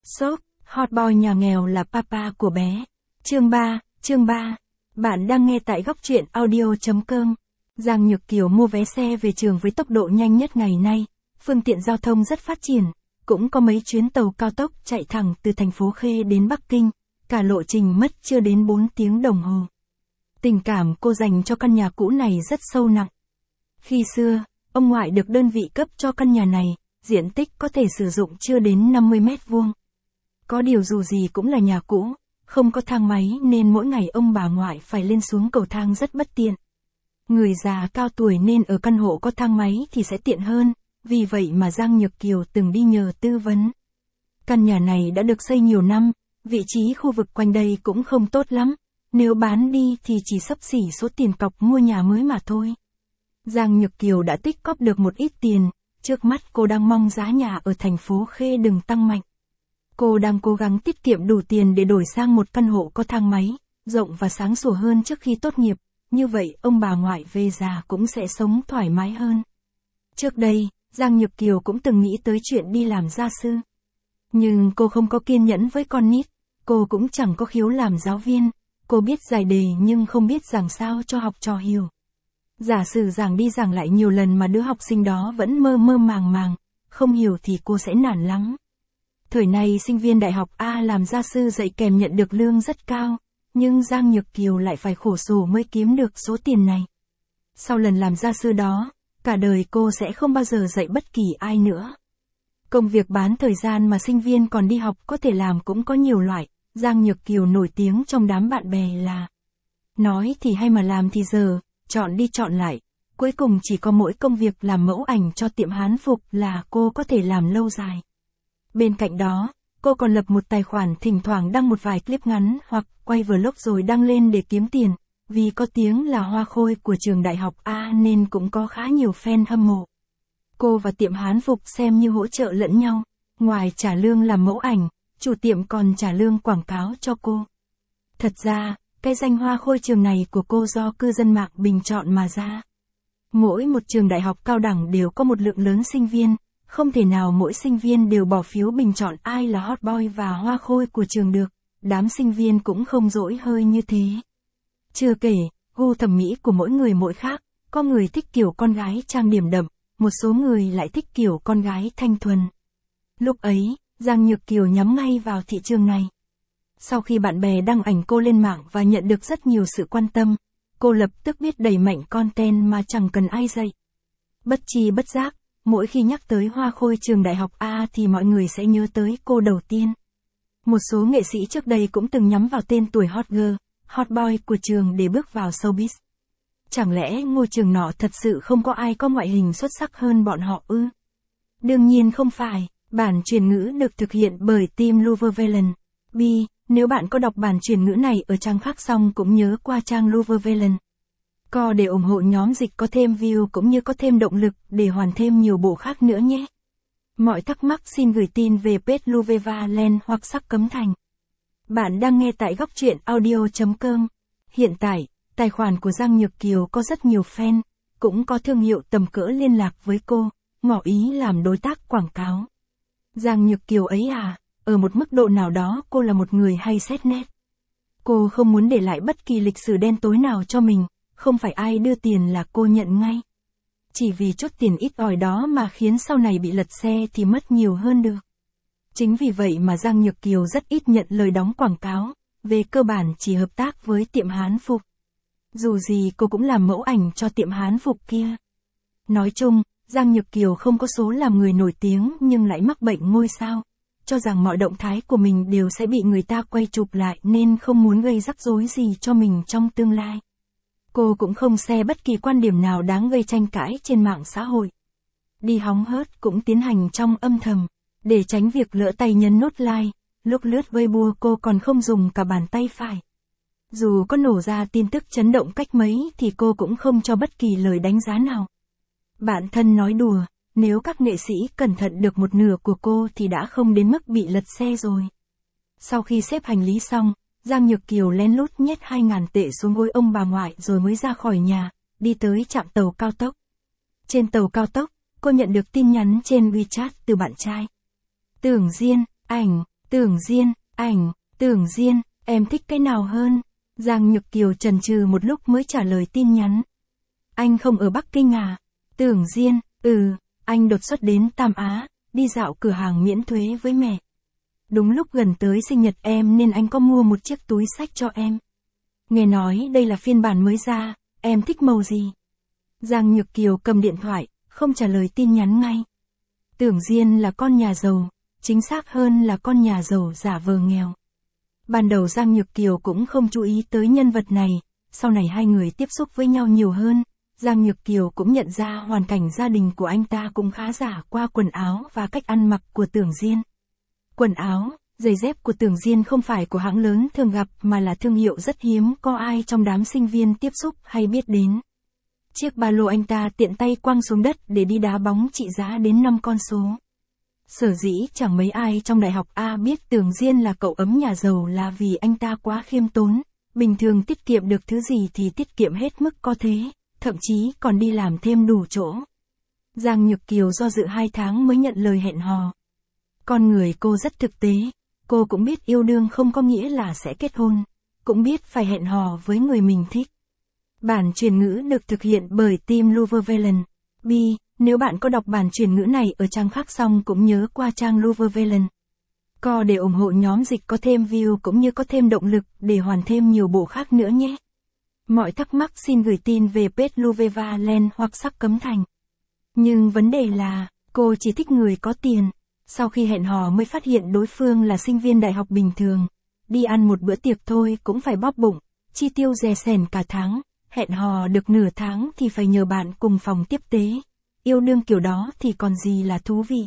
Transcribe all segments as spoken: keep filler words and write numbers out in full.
Shop, hot boy nhà nghèo là papa của bé. Chương ba, chương ba. Bạn đang nghe tại góc truyện audio chấm com. Giang Nhược Kiều mua vé xe về trường với tốc độ nhanh nhất ngày nay. Phương tiện giao thông rất phát triển. Cũng có mấy chuyến tàu cao tốc chạy thẳng từ thành phố Khê đến Bắc Kinh. Cả lộ trình mất chưa đến bốn tiếng đồng hồ. Tình cảm cô dành cho căn nhà cũ này rất sâu nặng. Khi xưa, ông ngoại được đơn vị cấp cho căn nhà này, diện tích có thể sử dụng chưa đến năm mươi mét vuông. Có điều dù gì cũng là nhà cũ, không có thang máy nên mỗi ngày ông bà ngoại phải lên xuống cầu thang rất bất tiện. Người già cao tuổi nên ở căn hộ có thang máy thì sẽ tiện hơn, vì vậy mà Giang Nhược Kiều từng đi nhờ tư vấn. Căn nhà này đã được xây nhiều năm, vị trí khu vực quanh đây cũng không tốt lắm, nếu bán đi thì chỉ xấp xỉ số tiền cọc mua nhà mới mà thôi. Giang Nhược Kiều đã tích cóp được một ít tiền, trước mắt cô đang mong giá nhà ở thành phố Khê đừng tăng mạnh. Cô đang cố gắng tiết kiệm đủ tiền để đổi sang một căn hộ có thang máy, rộng và sáng sủa hơn trước khi tốt nghiệp, như vậy ông bà ngoại về già cũng sẽ sống thoải mái hơn. Trước đây, Giang Nhược Kiều cũng từng nghĩ tới chuyện đi làm gia sư. Nhưng cô không có kiên nhẫn với con nít, cô cũng chẳng có khiếu làm giáo viên, cô biết giải đề nhưng không biết giảng sao cho học trò hiểu. Giả sử giảng đi giảng lại nhiều lần mà đứa học sinh đó vẫn mơ mơ màng màng, không hiểu thì cô sẽ nản lắm. Thời này sinh viên đại học A làm gia sư dạy kèm nhận được lương rất cao, nhưng Giang Nhược Kiều lại phải khổ sở mới kiếm được số tiền này. Sau lần làm gia sư đó, cả đời cô sẽ không bao giờ dạy bất kỳ ai nữa. Công việc bán thời gian mà sinh viên còn đi học có thể làm cũng có nhiều loại, Giang Nhược Kiều nổi tiếng trong đám bạn bè là nói thì hay mà làm thì giờ, chọn đi chọn lại, cuối cùng chỉ có mỗi công việc làm mẫu ảnh cho tiệm Hán phục là cô có thể làm lâu dài. Bên cạnh đó, cô còn lập một tài khoản thỉnh thoảng đăng một vài clip ngắn hoặc quay vlog rồi đăng lên để kiếm tiền, vì có tiếng là hoa khôi của trường đại học A nên cũng có khá nhiều fan hâm mộ. Cô và tiệm Hán phục xem như hỗ trợ lẫn nhau, ngoài trả lương làm mẫu ảnh, chủ tiệm còn trả lương quảng cáo cho cô. Thật ra, cái danh hoa khôi trường này của cô do cư dân mạng bình chọn mà ra. Mỗi một trường đại học cao đẳng đều có một lượng lớn sinh viên, không thể nào mỗi sinh viên đều bỏ phiếu bình chọn ai là hot boy và hoa khôi của trường được, đám sinh viên cũng không dỗi hơi như thế. Chưa kể, gu thẩm mỹ của mỗi người mỗi khác, có người thích kiểu con gái trang điểm đậm, một số người lại thích kiểu con gái thanh thuần. Lúc ấy, Giang Nhược Kiều nhắm ngay vào thị trường này. Sau khi bạn bè đăng ảnh cô lên mạng và nhận được rất nhiều sự quan tâm, cô lập tức biết đẩy mạnh content mà chẳng cần ai dạy. Bất chi bất giác, mỗi khi nhắc tới hoa khôi trường đại học A thì mọi người sẽ nhớ tới cô đầu tiên. Một số nghệ sĩ trước đây cũng từng nhắm vào tên tuổi hot girl, hot boy của trường để bước vào showbiz. Chẳng lẽ ngôi trường nọ thật sự không có ai có ngoại hình xuất sắc hơn bọn họ ư? Đương nhiên không phải, bản truyền ngữ được thực hiện bởi team Luvervelen. B, nếu bạn có đọc bản truyền ngữ này ở trang khác xong cũng nhớ qua trang Luvervelen. Co để ủng hộ nhóm dịch có thêm view cũng như có thêm động lực để hoàn thêm nhiều bộ khác nữa nhé. Mọi thắc mắc xin gửi tin về page Luvervelen hoặc Sắc Cấm Thành. Bạn đang nghe tại góc truyện audio chấm com. Hiện tại, tài khoản của Giang Nhược Kiều có rất nhiều fan, cũng có thương hiệu tầm cỡ liên lạc với cô, ngỏ ý làm đối tác quảng cáo. Giang Nhược Kiều ấy à, ở một mức độ nào đó cô là một người hay xét nét. Cô không muốn để lại bất kỳ lịch sử đen tối nào cho mình, không phải ai đưa tiền là cô nhận ngay. Chỉ vì chút tiền ít ỏi đó mà khiến sau này bị lật xe thì mất nhiều hơn được. Chính vì vậy mà Giang Nhược Kiều rất ít nhận lời đóng quảng cáo, về cơ bản chỉ hợp tác với tiệm Hán phục. Dù gì cô cũng làm mẫu ảnh cho tiệm Hán phục kia. Nói chung, Giang Nhược Kiều không có số làm người nổi tiếng nhưng lại mắc bệnh ngôi sao, cho rằng mọi động thái của mình đều sẽ bị người ta quay chụp lại nên không muốn gây rắc rối gì cho mình trong tương lai. Cô cũng không share bất kỳ quan điểm nào đáng gây tranh cãi trên mạng xã hội. Đi hóng hớt cũng tiến hành trong âm thầm, để tránh việc lỡ tay nhấn nút like, lúc lướt Weibo cô còn không dùng cả bàn tay phải. Dù có nổ ra tin tức chấn động cách mấy thì cô cũng không cho bất kỳ lời đánh giá nào. Bạn thân nói đùa, nếu các nghệ sĩ cẩn thận được một nửa của cô thì đã không đến mức bị lật xe rồi. Sau khi xếp hành lý xong, Giang Nhược Kiều lén lút nhét hai ngàn tệ xuống gối ông bà ngoại rồi mới ra khỏi nhà, đi tới trạm tàu cao tốc. Trên tàu cao tốc, cô nhận được tin nhắn trên WeChat từ bạn trai. Tưởng Diên, ảnh, Tưởng Diên, ảnh, Tưởng Diên, em thích cái nào hơn? Giang Nhược Kiều chần chừ một lúc mới trả lời tin nhắn. Anh không ở Bắc Kinh à? Tưởng Diên, ừ, anh đột xuất đến Tam Á, đi dạo cửa hàng miễn thuế với mẹ. Đúng lúc gần tới sinh nhật em nên anh có mua một chiếc túi xách cho em. Nghe nói đây là phiên bản mới ra, em thích màu gì? Giang Nhược Kiều cầm điện thoại, không trả lời tin nhắn ngay. Tưởng Diên là con nhà giàu, chính xác hơn là con nhà giàu giả vờ nghèo. Ban đầu Giang Nhược Kiều cũng không chú ý tới nhân vật này, sau này hai người tiếp xúc với nhau nhiều hơn, Giang Nhược Kiều cũng nhận ra hoàn cảnh gia đình của anh ta cũng khá giả qua quần áo và cách ăn mặc của Tưởng Diên. Quần áo, giày dép của Tưởng Diên không phải của hãng lớn thường gặp mà là thương hiệu rất hiếm có ai trong đám sinh viên tiếp xúc hay biết đến. Chiếc ba lô anh ta tiện tay quăng xuống đất để đi đá bóng trị giá đến năm con số. Sở dĩ chẳng mấy ai trong đại học A biết Tưởng Diên là cậu ấm nhà giàu là vì anh ta quá khiêm tốn, bình thường tiết kiệm được thứ gì thì tiết kiệm hết mức có thế, thậm chí còn đi làm thêm đủ chỗ. Giang Nhược Kiều do dự hai tháng mới nhận lời hẹn hò. Con người cô rất thực tế, cô cũng biết yêu đương không có nghĩa là sẽ kết hôn, cũng biết phải hẹn hò với người mình thích. Bản truyền ngữ được thực hiện bởi team Luvervelen. B, nếu bạn có đọc bản truyền ngữ này ở trang khác xong cũng nhớ qua trang Luvervelen. Co để ủng hộ nhóm dịch có thêm view cũng như có thêm động lực để hoàn thêm nhiều bộ khác nữa nhé. Mọi thắc mắc xin gửi tin về page Luvervelen hoặc Sắc Cấm Thành. Nhưng vấn đề là, cô chỉ thích người có tiền. Sau khi hẹn hò mới phát hiện đối phương là sinh viên đại học bình thường. Đi ăn một bữa tiệc thôi cũng phải bóp bụng, chi tiêu rè sẻn cả tháng. Hẹn hò được nửa tháng thì phải nhờ bạn cùng phòng tiếp tế. Yêu đương kiểu đó thì còn gì là thú vị.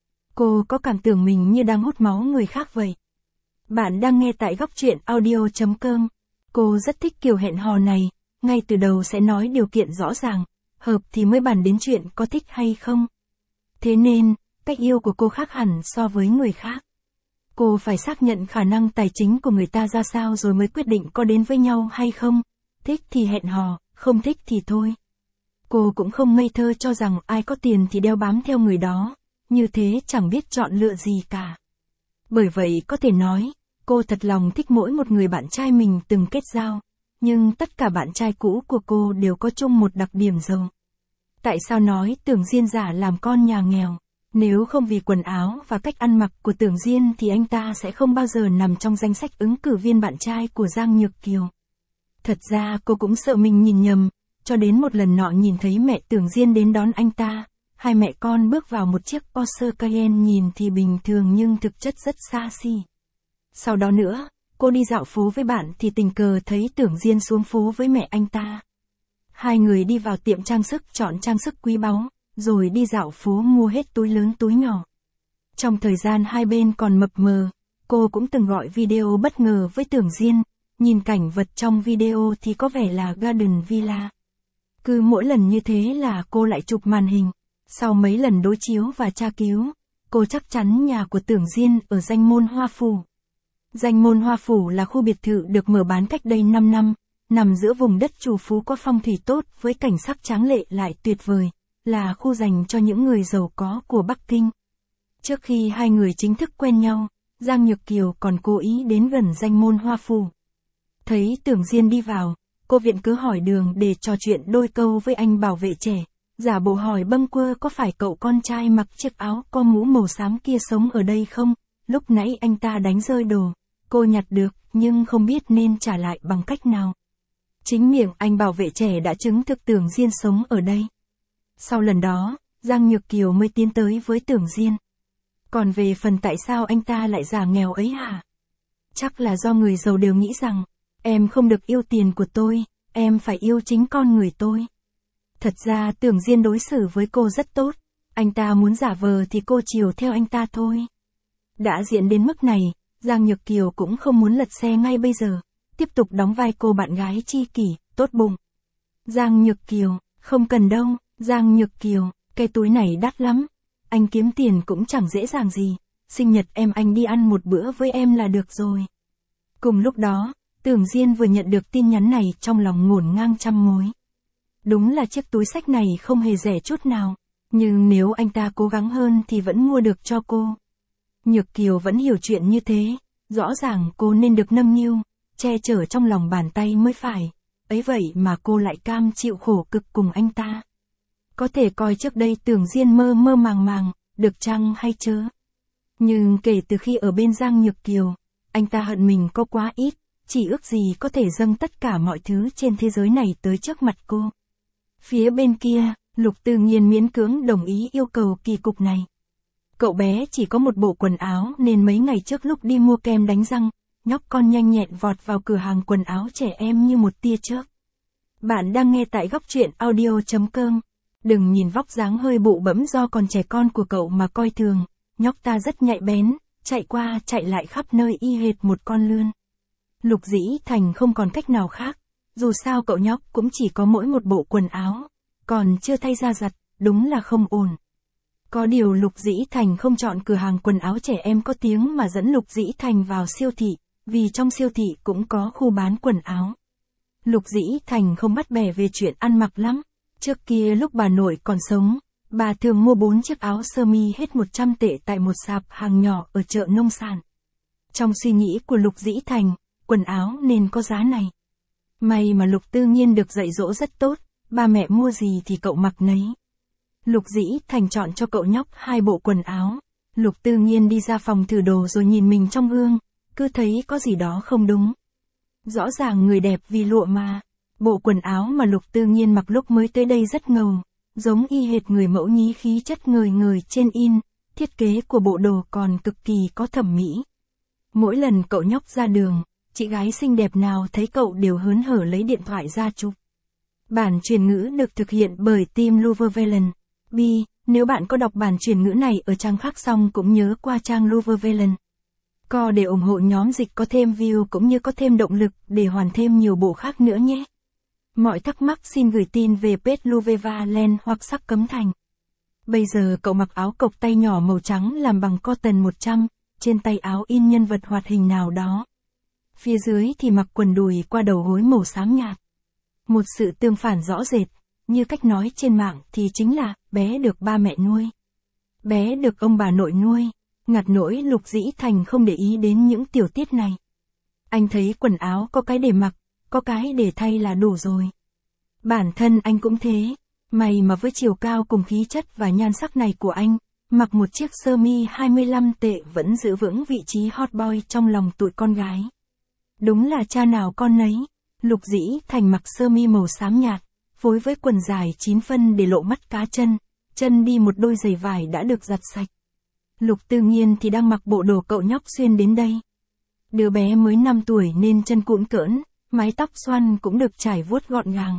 Cô có cảm tưởng mình như đang hút máu người khác vậy. Bạn đang nghe tại góc truyện audio chấm com. Cô rất thích kiểu hẹn hò này, ngay từ đầu sẽ nói điều kiện rõ ràng, hợp thì mới bàn đến chuyện có thích hay không. Thế nên, cách yêu của cô khác hẳn so với người khác. Cô phải xác nhận khả năng tài chính của người ta ra sao rồi mới quyết định có đến với nhau hay không. Thích thì hẹn hò, không thích thì thôi. Cô cũng không ngây thơ cho rằng ai có tiền thì đeo bám theo người đó, như thế chẳng biết chọn lựa gì cả. Bởi vậy có thể nói, cô thật lòng thích mỗi một người bạn trai mình từng kết giao, nhưng tất cả bạn trai cũ của cô đều có chung một đặc điểm giàu. Tại sao nói Tưởng Diên giả làm con nhà nghèo? Nếu không vì quần áo và cách ăn mặc của Tưởng Diên thì anh ta sẽ không bao giờ nằm trong danh sách ứng cử viên bạn trai của Giang Nhược Kiều. Thật ra cô cũng sợ mình nhìn nhầm, cho đến một lần nọ nhìn thấy mẹ Tưởng Diên đến đón anh ta, hai mẹ con bước vào một chiếc Porsche Cayenne nhìn thì bình thường nhưng thực chất rất xa xỉ. Sau đó nữa, cô đi dạo phố với bạn thì tình cờ thấy Tưởng Diên xuống phố với mẹ anh ta. Hai người đi vào tiệm trang sức chọn trang sức quý báu, rồi đi dạo phố mua hết túi lớn túi nhỏ. Trong thời gian hai bên còn mập mờ, cô cũng từng gọi video bất ngờ với Tưởng Diên. Nhìn cảnh vật trong video thì có vẻ là Garden Villa. Cứ mỗi lần như thế là cô lại chụp màn hình. Sau mấy lần đối chiếu và tra cứu, cô chắc chắn nhà của Tưởng Diên ở Danh Môn Hoa Phủ. Danh Môn Hoa Phủ là khu biệt thự được mở bán cách đây năm năm, nằm giữa vùng đất trù phú có phong thủy tốt với cảnh sắc tráng lệ lại tuyệt vời, là khu dành cho những người giàu có của Bắc Kinh. Trước khi hai người chính thức quen nhau, Giang Nhược Kiều còn cố ý đến gần Danh Môn Hoa Phủ. Thấy Tưởng Diên đi vào, cô viện cớ hỏi đường để trò chuyện đôi câu với anh bảo vệ trẻ, giả bộ hỏi bâng quơ có phải cậu con trai mặc chiếc áo có mũ màu xám kia sống ở đây không, lúc nãy anh ta đánh rơi đồ, cô nhặt được nhưng không biết nên trả lại bằng cách nào. Chính miệng anh bảo vệ trẻ đã chứng thực Tưởng Diên sống ở đây. Sau lần đó, Giang Nhược Kiều mới tiến tới với Tưởng Diên. Còn về phần tại sao anh ta lại giả nghèo ấy hả? Chắc là do người giàu đều nghĩ rằng, em không được yêu tiền của tôi, em phải yêu chính con người tôi. Thật ra Tưởng Diên đối xử với cô rất tốt, anh ta muốn giả vờ thì cô chiều theo anh ta thôi. Đã diễn đến mức này, Giang Nhược Kiều cũng không muốn lật xe ngay bây giờ, tiếp tục đóng vai cô bạn gái tri kỷ, tốt bụng. Giang Nhược Kiều, không cần đâu, Giang Nhược Kiều, cái túi này đắt lắm, anh kiếm tiền cũng chẳng dễ dàng gì, sinh nhật em anh đi ăn một bữa với em là được rồi. Cùng lúc đó, Tưởng Diên vừa nhận được tin nhắn này trong lòng ngổn ngang trăm mối. Đúng là chiếc túi xách này không hề rẻ chút nào, nhưng nếu anh ta cố gắng hơn thì vẫn mua được cho cô. Nhược Kiều vẫn hiểu chuyện như thế, rõ ràng cô nên được nâng niu, che chở trong lòng bàn tay mới phải, ấy vậy mà cô lại cam chịu khổ cực cùng anh ta. Có thể coi trước đây Tưởng Diên mơ mơ màng màng, được chăng hay chớ. Nhưng kể từ khi ở bên Giang Nhược Kiều, anh ta hận mình có quá ít, chỉ ước gì có thể dâng tất cả mọi thứ trên thế giới này tới trước mặt cô. Phía bên kia, Lục Tư Nghiên miễn cưỡng đồng ý yêu cầu kỳ cục này. Cậu bé chỉ có một bộ quần áo nên mấy ngày trước lúc đi mua kem đánh răng, nhóc con nhanh nhẹn vọt vào cửa hàng quần áo trẻ em như một tia chớp. Bạn đang nghe tại góc truyện audio chấm com. Đừng nhìn vóc dáng hơi bụ bẫm do còn trẻ con của cậu mà coi thường, nhóc ta rất nhạy bén, chạy qua chạy lại khắp nơi y hệt một con lươn. Lục Dĩ Thành không còn cách nào khác, dù sao cậu nhóc cũng chỉ có mỗi một bộ quần áo, còn chưa thay ra giặt, đúng là không ổn. Có điều Lục Dĩ Thành không chọn cửa hàng quần áo trẻ em có tiếng mà dẫn Lục Dĩ Thành vào siêu thị, vì trong siêu thị cũng có khu bán quần áo. Lục Dĩ Thành không bắt bẻ về chuyện ăn mặc lắm. Trước kia lúc bà nội còn sống, bà thường mua bốn chiếc áo sơ mi hết một trăm tệ tại một sạp hàng nhỏ ở chợ nông sản. Trong suy nghĩ của Lục Dĩ Thành, quần áo nên có giá này. May mà Lục Tư Nghiên được dạy dỗ rất tốt, ba mẹ mua gì thì cậu mặc nấy. Lục Dĩ Thành chọn cho cậu nhóc hai bộ quần áo. Lục Tư Nghiên đi ra phòng thử đồ rồi nhìn mình trong gương, cứ thấy có gì đó không đúng. Rõ ràng người đẹp vì lụa mà. Bộ quần áo mà Lục Tư Nghiên mặc lúc mới tới đây rất ngầu, giống y hệt người mẫu nhí khí chất ngời ngời trên in, thiết kế của bộ đồ còn cực kỳ có thẩm mỹ. Mỗi lần cậu nhóc ra đường, chị gái xinh đẹp nào thấy cậu đều hớn hở lấy điện thoại ra chụp. Bản truyền ngữ được thực hiện bởi team Luvervelen. Bi, nếu bạn có đọc bản truyền ngữ này ở trang khác xong cũng nhớ qua trang Luvervelen. Co để ủng hộ nhóm dịch có thêm view cũng như có thêm động lực để hoàn thêm nhiều bộ khác nữa nhé. Mọi thắc mắc xin gửi tin về page Luvervelen hoặc Sắc Cấm Thành. Bây giờ cậu mặc áo cộc tay nhỏ màu trắng làm bằng cotton một trăm, trên tay áo in nhân vật hoạt hình nào đó. Phía dưới thì mặc quần đùi qua đầu gối màu xám nhạt. Một sự tương phản rõ rệt, như cách nói trên mạng thì chính là bé được ba mẹ nuôi. Bé được ông bà nội nuôi, ngặt nỗi Lục Dĩ Thành không để ý đến những tiểu tiết này. Anh thấy quần áo có cái để mặc, có cái để thay là đủ rồi. Bản thân anh cũng thế, may mà với chiều cao cùng khí chất và nhan sắc này của anh, mặc một chiếc sơ mi hai mươi lăm tệ vẫn giữ vững vị trí hot boy trong lòng tụi con gái. Đúng là cha nào con nấy. Lục Dĩ Thành mặc sơ mi màu xám nhạt, phối với quần dài chín phân để lộ mắt cá chân, chân đi một đôi giày vải đã được giặt sạch. Lục Tư Nghiên thì đang mặc bộ đồ cậu nhóc xuyên đến đây. Đứa bé mới năm tuổi nên chân cũn cỡn, mái tóc xoăn cũng được trải vuốt gọn gàng.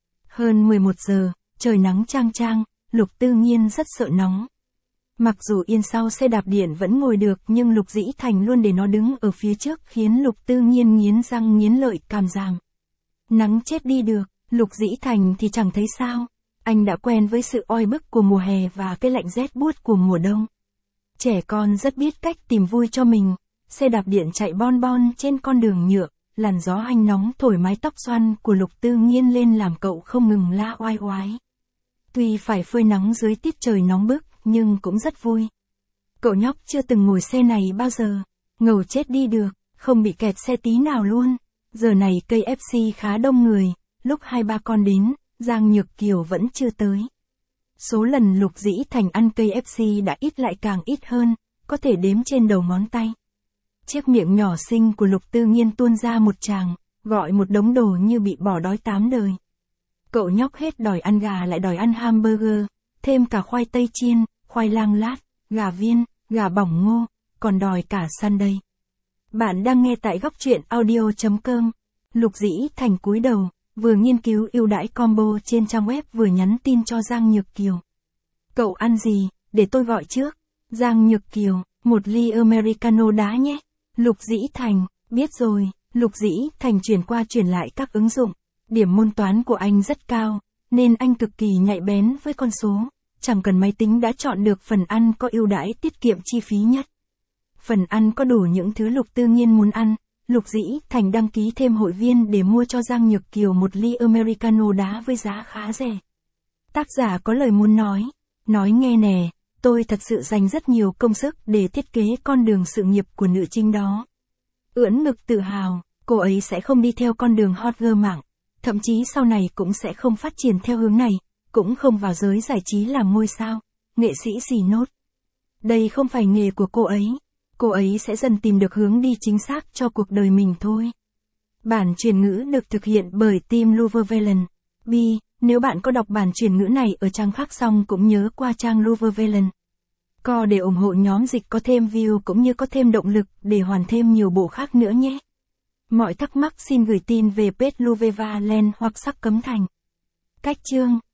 Hơn mười một giờ, trời nắng chang chang, Lục Tư Nghiên rất sợ nóng. Mặc dù yên sau xe đạp điện vẫn ngồi được nhưng Lục Dĩ Thành luôn để nó đứng ở phía trước khiến Lục Tư Nghiên nghiến răng nghiến lợi càm ràm. Nắng chết đi được, Lục Dĩ Thành thì chẳng thấy sao. Anh đã quen với sự oi bức của mùa hè và cái lạnh rét buốt của mùa đông. Trẻ con rất biết cách tìm vui cho mình. Xe đạp điện chạy bon bon trên con đường nhựa, làn gió hanh nóng thổi mái tóc xoăn của Lục Tư Nghiên lên làm cậu không ngừng la oai oái. Tuy phải phơi nắng dưới tiết trời nóng bức, nhưng cũng rất vui. Cậu nhóc chưa từng ngồi xe này bao giờ. Ngầu chết đi được, không bị kẹt xe tí nào luôn. Giờ này cây ép xê khá đông người, lúc hai ba con đến, Giang Nhược Kiều vẫn chưa tới. Số lần Lục Dĩ Thành ăn cây ép xê đã ít lại càng ít hơn, có thể đếm trên đầu ngón tay. Chiếc miệng nhỏ xinh của Lục Tư Nghiên tuôn ra một tràng, gọi một đống đồ như bị bỏ đói tám đời. Cậu nhóc hết đòi ăn gà lại đòi ăn hamburger, thêm cả khoai tây chiên, khoai lang lát, gà viên, gà bỏng ngô, còn đòi cả sundae. Bạn đang nghe tại góc truyện audio chấm com. Lục Dĩ Thành cúi đầu, vừa nghiên cứu ưu đãi combo trên trang web vừa nhắn tin cho Giang Nhược Kiều. Cậu ăn gì, để tôi gọi trước. Giang Nhược Kiều, một ly Americano đá nhé. Lục Dĩ Thành, biết rồi. Lục Dĩ Thành chuyển qua chuyển lại các ứng dụng. Điểm môn toán của anh rất cao, nên anh cực kỳ nhạy bén với con số. Chẳng cần máy tính đã chọn được phần ăn có ưu đãi tiết kiệm chi phí nhất. Phần ăn có đủ những thứ Lục Tư Nghiên muốn ăn. Lục Dĩ Thành đăng ký thêm hội viên để mua cho Giang Nhược Kiều một ly Americano đá với giá khá rẻ. Tác giả có lời muốn nói. Nói nghe nè, tôi Tôi thật sự dành rất nhiều công sức để thiết kế con đường sự nghiệp của nữ chính đó. Ưỡn ngực tự hào, cô ấy sẽ không đi theo con đường hot girl mạng, thậm chí sau này cũng sẽ không phát triển theo hướng này, cũng không vào giới giải trí làm ngôi sao, nghệ sĩ gì nốt. Đây không phải nghề của cô ấy, cô ấy sẽ dần tìm được hướng đi chính xác cho cuộc đời mình thôi. Bản chuyển ngữ được thực hiện bởi team Luverne. B. Nếu bạn có đọc bản chuyển ngữ này ở trang khác xong cũng nhớ qua trang Luverne. Co để ủng hộ nhóm dịch có thêm view cũng như có thêm động lực để hoàn thêm nhiều bộ khác nữa nhé. Mọi thắc mắc xin gửi tin về page Luverne hoặc Sắc Cấm Thành. Cách chương